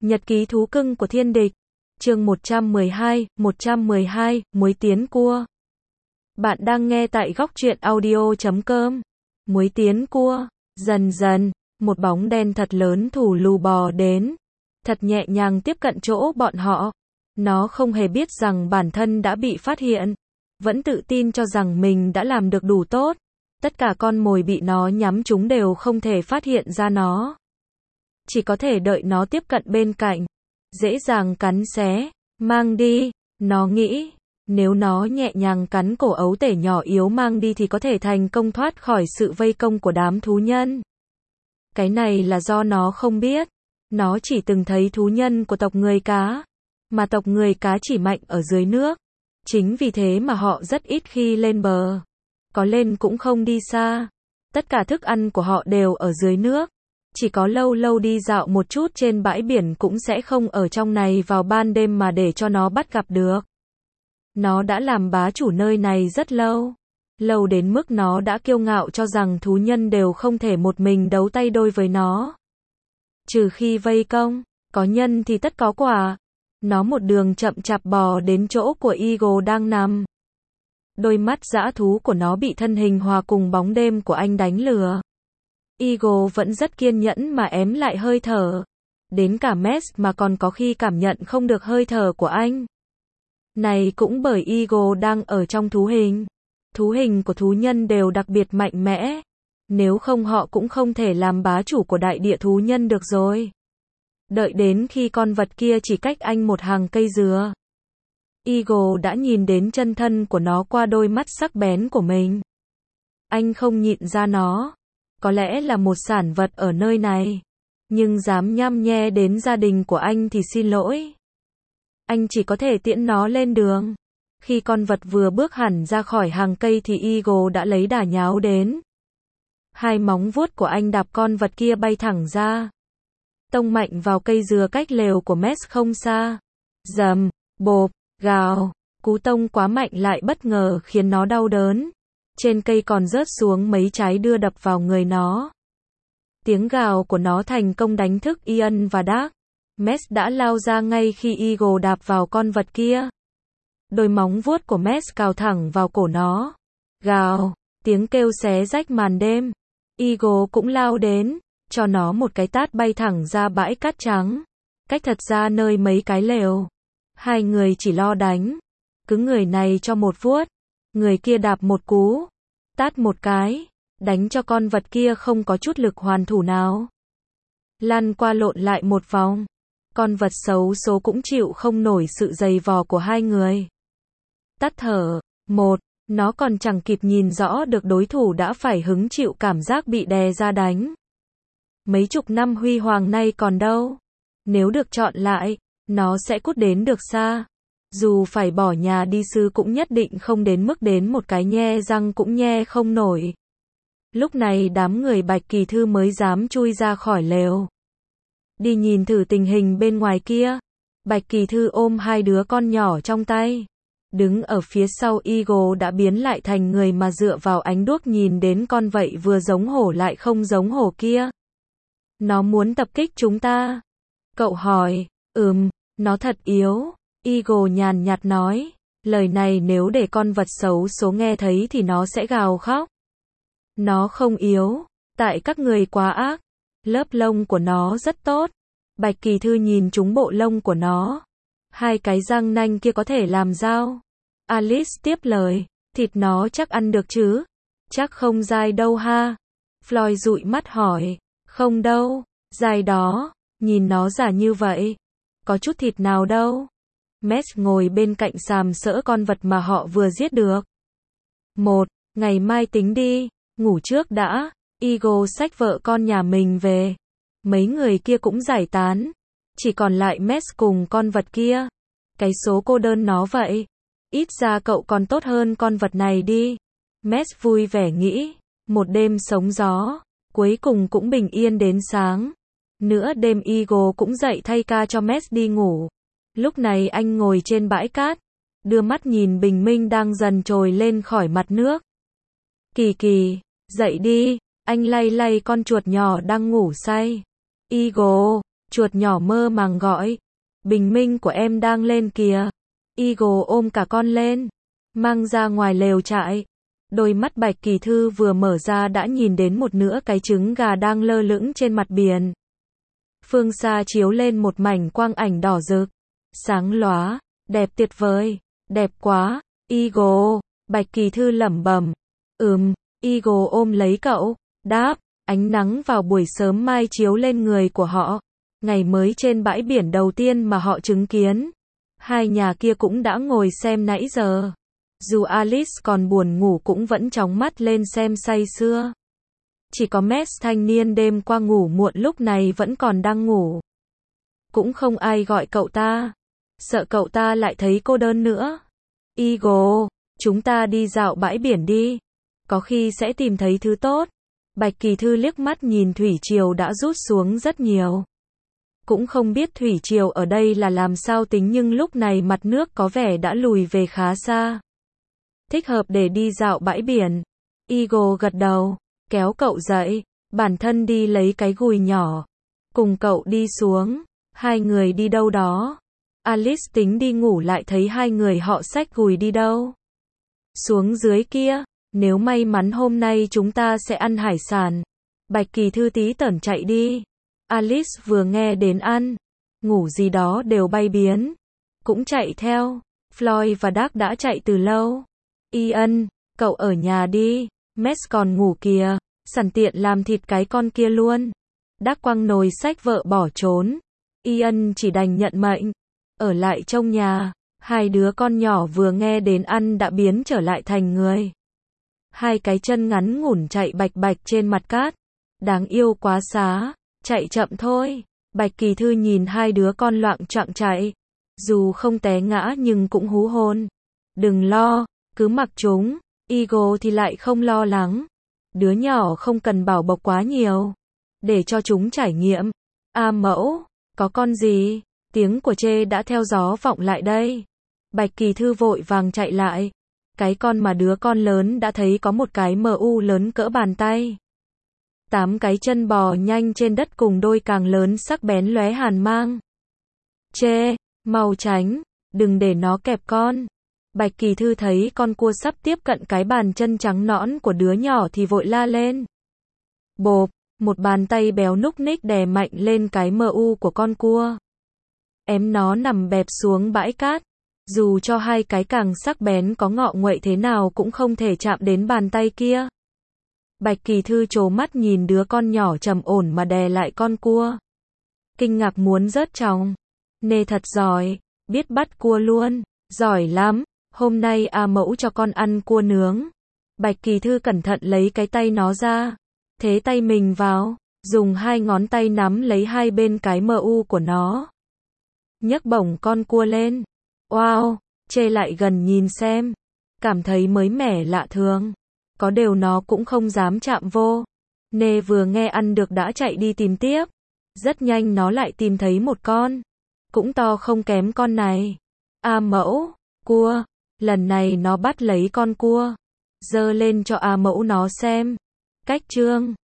Nhật ký thú cưng của thiên địch. Chương 112, muối tiến cua. Bạn đang nghe tại góc truyện audio.com. Muối tiến cua. Dần dần, một bóng đen thật lớn thù lù bò đến. Thật nhẹ nhàng tiếp cận chỗ bọn họ. Nó không hề biết rằng bản thân đã bị phát hiện. Vẫn tự tin cho rằng mình đã làm được đủ tốt. Tất cả con mồi bị nó nhắm trúng đều không thể phát hiện ra nó. Chỉ có thể đợi nó tiếp cận bên cạnh. Dễ dàng cắn xé. Mang đi. Nó nghĩ. Nếu nó nhẹ nhàng cắn cổ ấu tể nhỏ yếu mang đi thì có thể thành công thoát khỏi sự vây công của đám thú nhân. Cái này là do nó không biết. Nó chỉ từng thấy thú nhân của tộc người cá. Mà tộc người cá chỉ mạnh ở dưới nước. Chính vì thế mà họ rất ít khi lên bờ. Có lên cũng không đi xa. Tất cả thức ăn của họ đều ở dưới nước. Chỉ có lâu lâu đi dạo một chút trên bãi biển cũng sẽ không ở trong này vào ban đêm mà để cho nó bắt gặp được. Nó đã làm bá chủ nơi này rất lâu. Lâu đến mức nó đã kiêu ngạo cho rằng thú nhân đều không thể một mình đấu tay đôi với nó. Trừ khi vây công, có nhân thì tất có quả. Nó một đường chậm chạp bò đến chỗ của Eagle đang nằm. Đôi mắt dã thú của nó bị thân hình hòa cùng bóng đêm của anh đánh lừa. Eagle vẫn rất kiên nhẫn mà ém lại hơi thở. Đến cả Mess mà còn có khi cảm nhận không được hơi thở của anh. Này cũng bởi Eagle đang ở trong thú hình. Thú hình của thú nhân đều đặc biệt mạnh mẽ. Nếu không họ cũng không thể làm bá chủ của đại địa thú nhân được rồi. Đợi đến khi con vật kia chỉ cách anh một hàng cây dừa. Eagle đã nhìn đến chân thân của nó qua đôi mắt sắc bén của mình. Anh không nhịn ra nó. Có lẽ là một sản vật ở nơi này. Nhưng dám nhăm nhe đến gia đình của anh thì xin lỗi. Anh chỉ có thể tiễn nó lên đường. Khi con vật vừa bước hẳn ra khỏi hàng cây thì Eagle đã lấy đà nháo đến. Hai móng vuốt của anh đạp con vật kia bay thẳng ra. Tông mạnh vào cây dừa cách lều của Mess không xa. Rầm, bộp, gào. Cú tông quá mạnh lại bất ngờ khiến nó đau đớn. Trên cây còn rớt xuống mấy trái đưa đập vào người nó. Tiếng gào của nó thành công đánh thức Ian và Dark. Mess đã lao ra ngay khi Eagle đạp vào con vật kia. Đôi móng vuốt của Mess cào thẳng vào cổ nó. Gào, tiếng kêu xé rách màn đêm. Eagle cũng lao đến, cho nó một cái tát bay thẳng ra bãi cát trắng. Cách thật ra nơi mấy cái lều. Hai người chỉ lo đánh. Cứ người này cho một vuốt. Người kia đạp một cú. Tát một cái. Đánh cho con vật kia không có chút lực hoàn thủ nào. Lăn qua lộn lại một vòng. Con vật xấu số cũng chịu không nổi sự giày vò của hai người. Tắt thở. Một. Nó còn chẳng kịp nhìn rõ được đối thủ đã phải hứng chịu cảm giác bị đè ra đánh. Mấy chục năm huy hoàng nay còn đâu. Nếu được chọn lại, nó sẽ cút đến được xa. Dù phải bỏ nhà đi sư cũng nhất định không đến mức đến một cái nhe răng cũng nhe không nổi. Lúc này đám người Bạch Kỳ Thư mới dám chui ra khỏi lều. Đi nhìn thử tình hình bên ngoài kia. Bạch Kỳ Thư ôm hai đứa con nhỏ trong tay. Đứng ở phía sau Eagle đã biến lại thành người mà dựa vào ánh đuốc nhìn đến con vậy vừa giống hổ lại không giống hổ kia. Nó muốn tập kích chúng ta. Cậu hỏi, nó thật yếu. Eagle nhàn nhạt nói, lời này nếu để con vật xấu số nghe thấy thì nó sẽ gào khóc. Nó không yếu, tại các người quá ác. Lớp lông của nó rất tốt. Bạch Kỳ Thư nhìn trúng bộ lông của nó. Hai cái răng nanh kia có thể làm dao. Alice tiếp lời, thịt nó chắc ăn được chứ? Chắc không dai đâu ha? Floyd dụi mắt hỏi, không đâu, dai đó, nhìn nó giả như vậy. Có chút thịt nào đâu. Mess ngồi bên cạnh sàm sỡ con vật mà họ vừa giết được. Một, ngày mai tính đi, ngủ trước đã. Eagle xách vợ con nhà mình về. Mấy người kia cũng giải tán. Chỉ còn lại Mess cùng con vật kia. Cái số cô đơn nó vậy. Ít ra cậu còn tốt hơn con vật này đi. Mess vui vẻ nghĩ. Một đêm sống gió. Cuối cùng cũng bình yên đến sáng. Nửa đêm Eagle cũng dậy thay ca cho Mess đi ngủ. Lúc này anh ngồi trên bãi cát. Đưa mắt nhìn bình minh đang dần trồi lên khỏi mặt nước. Kỳ Kỳ, dậy đi. Anh lay lay con chuột nhỏ đang ngủ say. Eagle, Chuột nhỏ mơ màng gọi. Bình minh của em đang lên kìa. Eagle ôm cả con lên, mang ra ngoài lều trại. Đôi mắt Bạch Kỳ Thư vừa mở ra đã nhìn đến một nửa cái trứng gà đang lơ lửng trên mặt biển. Phương xa chiếu lên một mảnh quang ảnh đỏ rực, sáng lóa, đẹp tuyệt vời, đẹp quá. Eagle, Bạch Kỳ Thư lẩm bẩm. Eagle ôm lấy cậu, đáp. Ánh nắng vào buổi sớm mai chiếu lên người của họ. Ngày mới trên bãi biển đầu tiên mà họ chứng kiến. Hai nhà kia cũng đã ngồi xem nãy giờ. Dù Alice còn buồn ngủ cũng vẫn chóng mắt lên xem say sưa. Chỉ có Max thanh niên đêm qua ngủ muộn lúc này vẫn còn đang ngủ. Cũng không ai gọi cậu ta. Sợ cậu ta lại thấy cô đơn nữa. Eagle, chúng ta đi dạo bãi biển đi. Có khi sẽ tìm thấy thứ tốt. Bạch Kỳ Thư liếc mắt nhìn thủy triều đã rút xuống rất nhiều. Cũng không biết thủy triều ở đây là làm sao tính nhưng lúc này mặt nước có vẻ đã lùi về khá xa. Thích hợp để đi dạo bãi biển. Eagle gật đầu, kéo cậu dậy, bản thân đi lấy cái gùi nhỏ. Cùng cậu đi xuống, hai người đi đâu đó. Alice tính đi ngủ lại thấy hai người họ xách gùi đi đâu. Xuống dưới kia, nếu may mắn hôm nay chúng ta sẽ ăn hải sản. Bạch Kỳ Thư tí tởn chạy đi. Alice vừa nghe đến ăn, ngủ gì đó đều bay biến. Cũng chạy theo. Floyd và Doug đã chạy từ lâu. Ian, cậu ở nhà đi. Max còn ngủ kìa. Sẵn tiện làm thịt cái con kia luôn. Doug quăng nồi xách vợ bỏ trốn. Ian chỉ đành nhận mệnh. Ở lại trong nhà. Hai đứa con nhỏ vừa nghe đến ăn đã biến trở lại thành người. Hai cái chân ngắn ngủn chạy bạch bạch trên mặt cát. Đáng yêu quá xá. Chạy chậm thôi. Bạch Kỳ Thư nhìn hai đứa con loạng choạng chạy. Dù không té ngã nhưng cũng hú hồn. Đừng lo, cứ mặc chúng. Eagle thì lại không lo lắng. Đứa nhỏ không cần bảo bọc quá nhiều. Để cho chúng trải nghiệm. Mẫu, có con gì? Tiếng của Trê đã theo gió vọng lại đây. Bạch Kỳ Thư vội vàng chạy lại. Cái con mà đứa con lớn đã thấy có một cái MU lớn cỡ bàn tay. 8 cái chân bò nhanh trên đất cùng đôi càng lớn sắc bén lóe hàn mang. Trê, mau tránh, đừng để nó kẹp con. Bạch Kỳ Thư thấy con cua sắp tiếp cận cái bàn chân trắng nõn của đứa nhỏ thì vội la lên. Bộp, một bàn tay béo núc ních đè mạnh lên cái MU của con cua. Ém nó nằm bẹp xuống bãi cát. Dù cho hai cái càng sắc bén có ngọ nguậy thế nào cũng không thể chạm đến bàn tay kia. Bạch Kỳ Thư trố mắt nhìn đứa con nhỏ trầm ổn mà đè lại con cua. Kinh ngạc muốn rớt tròng. Nê thật giỏi, biết bắt cua luôn, giỏi lắm, hôm nay mẫu cho con ăn cua nướng. Bạch Kỳ Thư cẩn thận lấy cái tay nó ra, thế tay mình vào, dùng hai ngón tay nắm lấy hai bên cái MU của nó. Nhấc bổng con cua lên. Wow, Trê lại gần nhìn xem, cảm thấy mới mẻ lạ thường. Có điều nó cũng không dám chạm vô. Nê vừa nghe ăn được đã chạy đi tìm tiếp. Rất nhanh nó lại tìm thấy một con. Cũng to không kém con này. Mẫu, cua. Lần này nó bắt lấy con cua. Giơ lên cho mẫu nó xem. Cách trương.